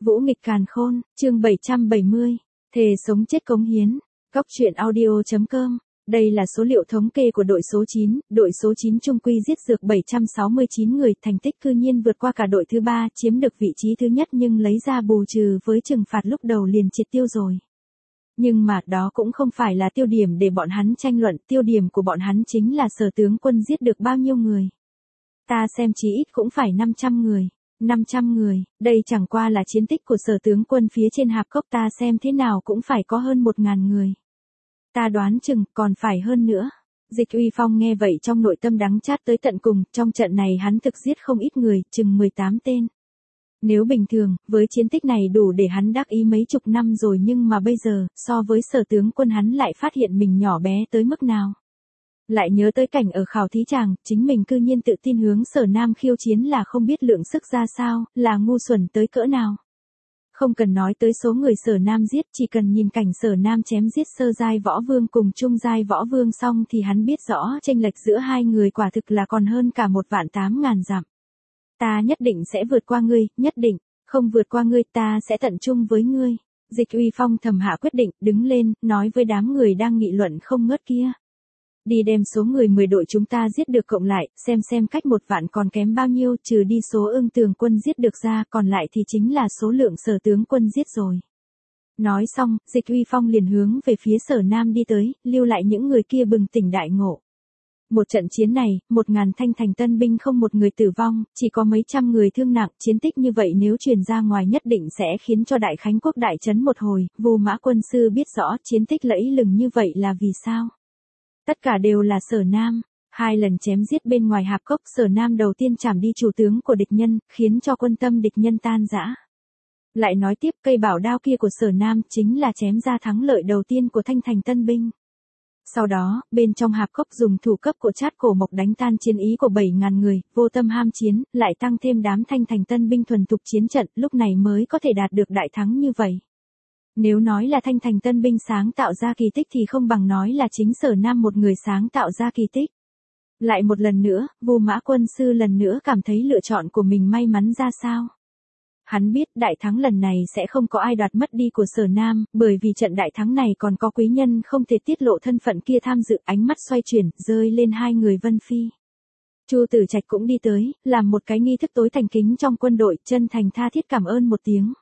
Vũ nghịch càn khôn, chương 770, thề sống chết cống hiến, góc truyện audio.com. Đây là số liệu thống kê của đội số 9 trung quy giết dược 769 người, thành tích cư nhiên vượt qua cả đội thứ 3, chiếm được vị trí thứ nhất nhưng lấy ra bù trừ với trừng phạt lúc đầu liền triệt tiêu rồi. Nhưng mà đó cũng không phải là tiêu điểm để bọn hắn tranh luận, tiêu điểm của bọn hắn chính là Sở tướng quân giết được bao nhiêu người. Ta xem chí ít cũng phải 500 người. 500 người, đây chẳng qua là chiến tích của Sở tướng quân phía trên hạp cốc, ta xem thế nào cũng phải có hơn 1000 người. Ta đoán chừng còn phải hơn nữa. Dịch Uy Phong nghe vậy trong nội tâm đắng chát tới tận cùng, trong trận này hắn thực giết không ít người, chừng 18 tên. Nếu bình thường, với chiến tích này đủ để hắn đắc ý mấy chục năm rồi, nhưng mà bây giờ, so với Sở tướng quân hắn lại phát hiện mình nhỏ bé tới mức nào. Lại nhớ tới cảnh ở khảo thí tràng, chính mình cư nhiên tự tin hướng Sở Nam khiêu chiến là không biết lượng sức ra sao, là ngu xuẩn tới cỡ nào. Không cần nói tới số người Sở Nam giết, chỉ cần nhìn cảnh Sở Nam chém giết sơ giai võ vương cùng trung giai võ vương xong thì hắn biết rõ chênh lệch giữa hai người quả thực là còn hơn cả 1.800.000 dặm. Ta nhất định sẽ vượt qua ngươi, nhất định, không vượt qua ngươi ta sẽ tận chung với ngươi. Dịch Uy Phong thầm hạ quyết định, đứng lên, nói với đám người đang nghị luận không ngớt kia. Đi đem số người 10 đội chúng ta giết được cộng lại, xem cách 1 vạn còn kém bao nhiêu, trừ đi số Ưng Tường quân giết được ra, còn lại thì chính là số lượng Sở tướng quân giết rồi. Nói xong, Dịch Uy Phong liền hướng về phía Sở Nam đi tới, lưu lại những người kia bừng tỉnh đại ngộ. Một trận chiến này, 1000 thanh thành tân binh không một người tử vong, chỉ có mấy trăm người thương nặng, chiến tích như vậy nếu truyền ra ngoài nhất định sẽ khiến cho Đại Khánh quốc đại chấn một hồi. Vu Mã quân sư biết rõ chiến tích lẫy lừng như vậy là vì sao. Tất cả đều là Sở Nam, 2 lần chém giết bên ngoài hạp cốc, Sở Nam đầu tiên chảm đi chủ tướng của địch nhân, khiến cho quân tâm địch nhân tan rã. Lại nói tiếp, cây bảo đao kia của Sở Nam chính là chém ra thắng lợi đầu tiên của thanh thành tân binh. Sau đó, bên trong hạp cốc dùng thủ cấp của Trát Cổ Mộc đánh tan chiến ý của 7000 người, vô tâm ham chiến, lại tăng thêm đám thanh thành tân binh thuần thục chiến trận, lúc này mới có thể đạt được đại thắng như vậy. Nếu nói là thanh thành tân binh sáng tạo ra kỳ tích thì không bằng nói là chính Sở Nam một người sáng tạo ra kỳ tích. Lại một lần nữa, Vu Mã quân sư lần nữa cảm thấy lựa chọn của mình may mắn ra sao. Hắn biết đại thắng lần này sẽ không có ai đoạt mất đi của Sở Nam, bởi vì trận đại thắng này còn có quý nhân không thể tiết lộ thân phận kia tham dự. Ánh mắt xoay chuyển, rơi lên 2 người Vân Phi. Chu Tử Trạch cũng đi tới, làm một cái nghi thức tối thành kính trong quân đội, chân thành tha thiết cảm ơn một tiếng.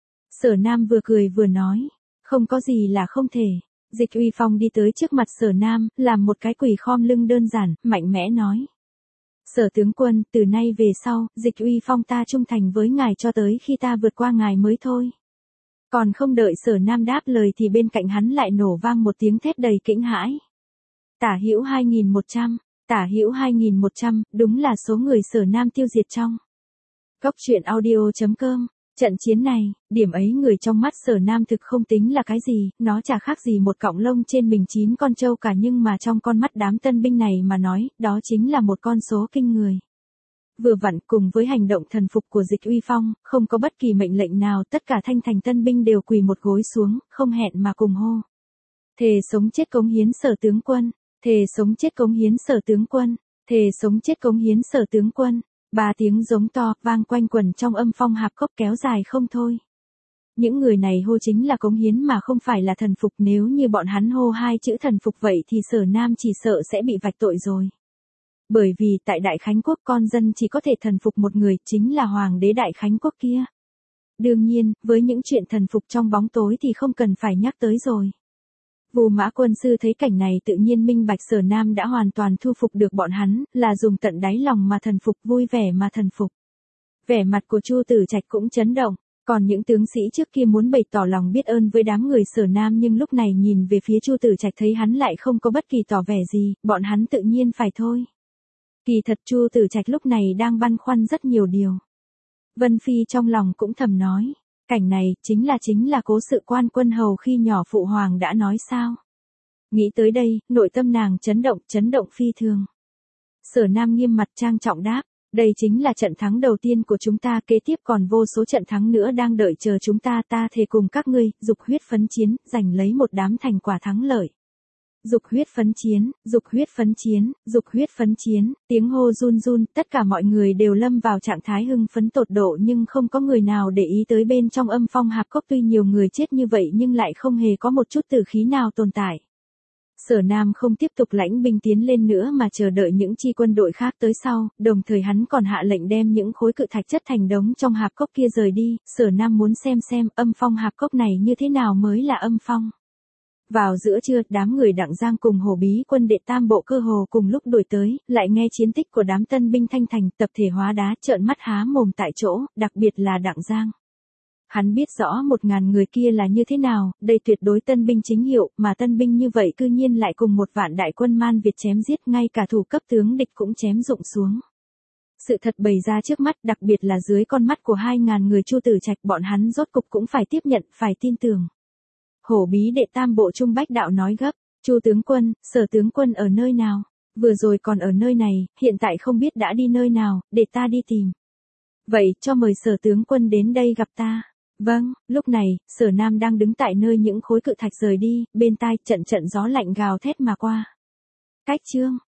Sở Nam vừa cười vừa nói, không có gì là không thể. Dịch Uy Phong đi tới trước mặt Sở Nam, làm một cái quỳ khom lưng đơn giản, mạnh mẽ nói. Sở tướng quân, từ nay về sau, Dịch Uy Phong ta trung thành với ngài cho tới khi ta vượt qua ngài mới thôi. Còn không đợi Sở Nam đáp lời thì bên cạnh hắn lại nổ vang một tiếng thét đầy kinh hãi. Tả hữu 2100, tả hữu 2100, đúng là số người Sở Nam tiêu diệt trong. Góc truyện audio.com. Trận chiến này, điểm ấy người trong mắt Sở Nam thực không tính là cái gì, nó chả khác gì một cọng lông trên mình 9 con trâu cả, nhưng mà trong con mắt đám tân binh này mà nói, đó chính là một con số kinh người. Vừa vặn cùng với hành động thần phục của Dịch Uy Phong, không có bất kỳ mệnh lệnh nào, tất cả thanh thành tân binh đều quỳ một gối xuống, không hẹn mà cùng hô. Thề sống chết cống hiến Sở tướng quân, thề sống chết cống hiến Sở tướng quân, thề sống chết cống hiến Sở tướng quân. 3 tiếng giống to, vang quanh quẩn trong âm phong hạp cốc kéo dài không thôi. Những người này hô chính là cống hiến mà không phải là thần phục, nếu như bọn hắn hô 2 chữ thần phục vậy thì Sở Nam chỉ sợ sẽ bị vạch tội rồi. Bởi vì tại Đại Khánh quốc con dân chỉ có thể thần phục một người, chính là Hoàng đế Đại Khánh quốc kia. Đương nhiên, với những chuyện thần phục trong bóng tối thì không cần phải nhắc tới rồi. Vu Mã quân sư thấy cảnh này tự nhiên minh bạch Sở Nam đã hoàn toàn thu phục được bọn hắn, là dùng tận đáy lòng mà thần phục, vui vẻ mà thần phục. Vẻ mặt của Chu Tử Trạch cũng chấn động, còn những tướng sĩ trước kia muốn bày tỏ lòng biết ơn với đám người Sở Nam nhưng lúc này nhìn về phía Chu Tử Trạch thấy hắn lại không có bất kỳ tỏ vẻ gì, bọn hắn tự nhiên phải thôi. Kỳ thật Chu Tử Trạch lúc này đang băn khoăn rất nhiều điều. Vân Phi trong lòng cũng thầm nói. Cảnh này, chính là Cố Sự Quan quân hầu khi nhỏ phụ hoàng đã nói sao. Nghĩ tới đây, nội tâm nàng chấn động phi thường. Sở Nam nghiêm mặt trang trọng đáp, đây chính là trận thắng đầu tiên của chúng ta, kế tiếp còn vô số trận thắng nữa đang đợi chờ chúng ta, ta thề cùng các ngươi, dục huyết phấn chiến, giành lấy một đám thành quả thắng lợi. Dục huyết phấn chiến, dục huyết phấn chiến, dục huyết phấn chiến, tiếng hô run run, tất cả mọi người đều lâm vào trạng thái hưng phấn tột độ nhưng không có người nào để ý tới bên trong Âm Phong hạp cốc tuy nhiều người chết như vậy nhưng lại không hề có một chút tử khí nào tồn tại. Sở Nam không tiếp tục lãnh binh tiến lên nữa mà chờ đợi những chi quân đội khác tới sau, đồng thời hắn còn hạ lệnh đem những khối cự thạch chất thành đống trong hạp cốc kia rời đi, Sở Nam muốn xem Âm Phong hạp cốc này như thế nào mới là âm phong. Vào giữa trưa, đám người Đặng Giang cùng Hổ Bí quân đệ tam bộ cơ hồ cùng lúc đuổi tới, lại nghe chiến tích của đám tân binh Thanh Thành tập thể hóa đá trợn mắt há mồm tại chỗ, đặc biệt là Đặng Giang. Hắn biết rõ 1.000 người kia là như thế nào, đây tuyệt đối tân binh chính hiệu, mà tân binh như vậy cư nhiên lại cùng một vạn đại quân Man Việt chém giết, ngay cả thủ cấp tướng địch cũng chém rụng xuống. Sự thật bày ra trước mắt, đặc biệt là dưới con mắt của 2.000 người Chu Tử Trạch, bọn hắn rốt cục cũng phải tiếp nhận, phải tin tưởng. Hổ Bí đệ tam bộ Trung Bách Đạo nói gấp, Chu tướng quân, Sở tướng quân ở nơi nào? Vừa rồi còn ở nơi này, hiện tại không biết đã đi nơi nào, để ta đi tìm. Vậy, cho mời Sở tướng quân đến đây gặp ta. Vâng, lúc này, Sở Nam đang đứng tại nơi những khối cự thạch rời đi, bên tai trận trận gió lạnh gào thét mà qua. Cách chương